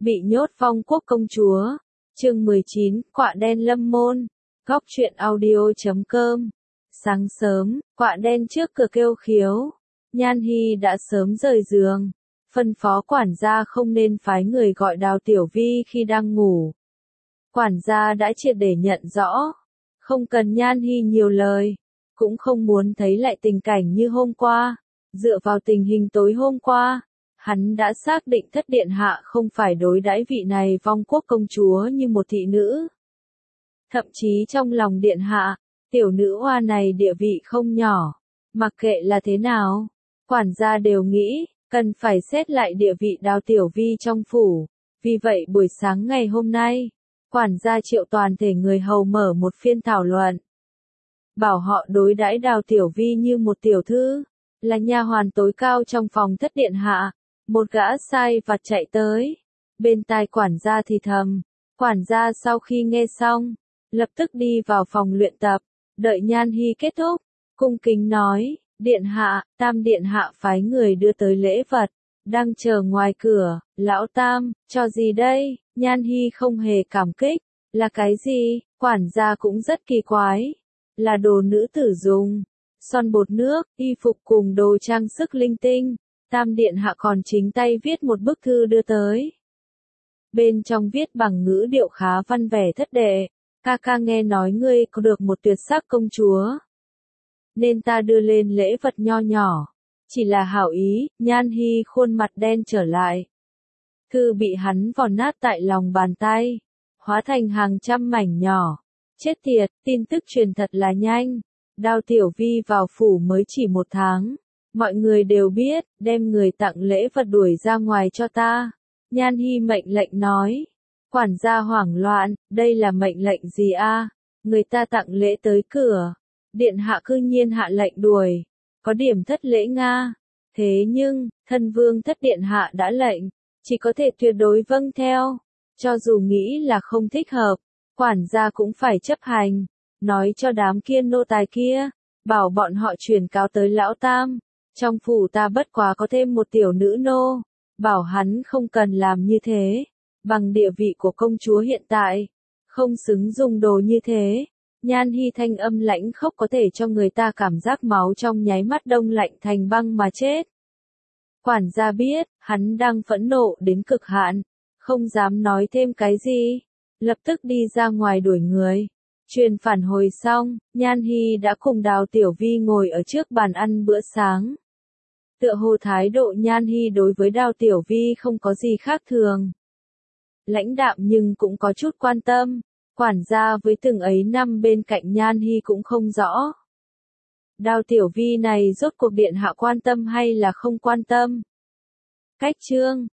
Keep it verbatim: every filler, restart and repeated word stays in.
Bị nhốt Phong Quốc công chúa. Chương mười chín, Quạ đen lâm môn. Góc truyện audio chấm com. Sáng sớm, quạ đen trước cửa kêu khiếu. Nhan Hi đã sớm rời giường, phân phó quản gia không nên phái người gọi Đào Tiểu Vi khi đang ngủ. Quản gia đã triệt để nhận rõ, không cần Nhan Hi nhiều lời, cũng không muốn thấy lại tình cảnh như hôm qua. Dựa vào tình hình tối hôm qua, hắn đã xác định Thất điện hạ không phải đối đãi vị này Vong Quốc công chúa như một thị nữ. Thậm chí trong lòng điện hạ, tiểu nữ hoa này địa vị không nhỏ. Mặc kệ là thế nào, quản gia đều nghĩ, cần phải xét lại địa vị Đào Tiểu Vi trong phủ. Vì vậy buổi sáng ngày hôm nay, quản gia triệu toàn thể người hầu mở một phiên thảo luận. Bảo họ đối đãi Đào Tiểu Vi như một tiểu thư, là nha hoàn tối cao trong phòng Thất điện hạ. Một gã sai vặt chạy tới, bên tai quản gia thì thầm. Quản gia sau khi nghe xong, lập tức đi vào phòng luyện tập, đợi Nhan Hi kết thúc, cung kính nói, điện hạ, Tam điện hạ phái người đưa tới lễ vật, đang chờ ngoài cửa. Lão Tam, cho gì đây? Nhan Hi không hề cảm kích. Là cái gì? Quản gia cũng rất kỳ quái. Là đồ nữ tử dùng, son bột nước, y phục cùng đồ trang sức linh tinh. Tam điện hạ còn chính tay viết một bức thư đưa tới. Bên trong viết bằng ngữ điệu khá văn vẻ thất đệ, ca ca nghe nói ngươi có được một tuyệt sắc công chúa, nên ta đưa lên lễ vật nho nhỏ, chỉ là hảo ý. Nhan Hi khuôn mặt đen trở lại. Thư bị hắn vò nát tại lòng bàn tay, hóa thành hàng trăm mảnh nhỏ. Chết tiệt, tin tức truyền thật là nhanh. Đào Tiểu Vi vào phủ mới chỉ một tháng. Mọi người đều biết, đem người tặng lễ vật đuổi ra ngoài cho ta. Nhan Hi mệnh lệnh nói. Quản gia hoảng loạn, đây là mệnh lệnh gì a? Người ta tặng lễ tới cửa, điện hạ cư nhiên hạ lệnh đuổi, có điểm thất lễ nga. Thế nhưng, thân vương Thất điện hạ đã lệnh, chỉ có thể tuyệt đối vâng theo. Cho dù nghĩ là không thích hợp, quản gia cũng phải chấp hành. Nói cho đám kia nô tài kia, bảo bọn họ truyền cáo tới lão Tam. Trong phủ ta bất quá có thêm một tiểu nữ nô, bảo hắn không cần làm như thế, bằng địa vị của công chúa hiện tại, không xứng dùng đồ như thế. Nhan Hi thanh âm lãnh khốc có thể cho người ta cảm giác máu trong nháy mắt đông lạnh thành băng mà chết. Quản gia biết, hắn đang phẫn nộ đến cực hạn, không dám nói thêm cái gì, lập tức đi ra ngoài đuổi người. Truyền phản hồi xong, Nhan Hi đã cùng Đào Tiểu Vi ngồi ở trước bàn ăn bữa sáng. Tựa hồ thái độ Nhan Hi đối với Đào Tiểu Vi không có gì khác thường. Lãnh đạm nhưng cũng có chút quan tâm. Quản gia với từng ấy năm bên cạnh Nhan Hi cũng không rõ. Đào Tiểu Vi này rốt cuộc điện hạ quan tâm hay là không quan tâm? Cách chương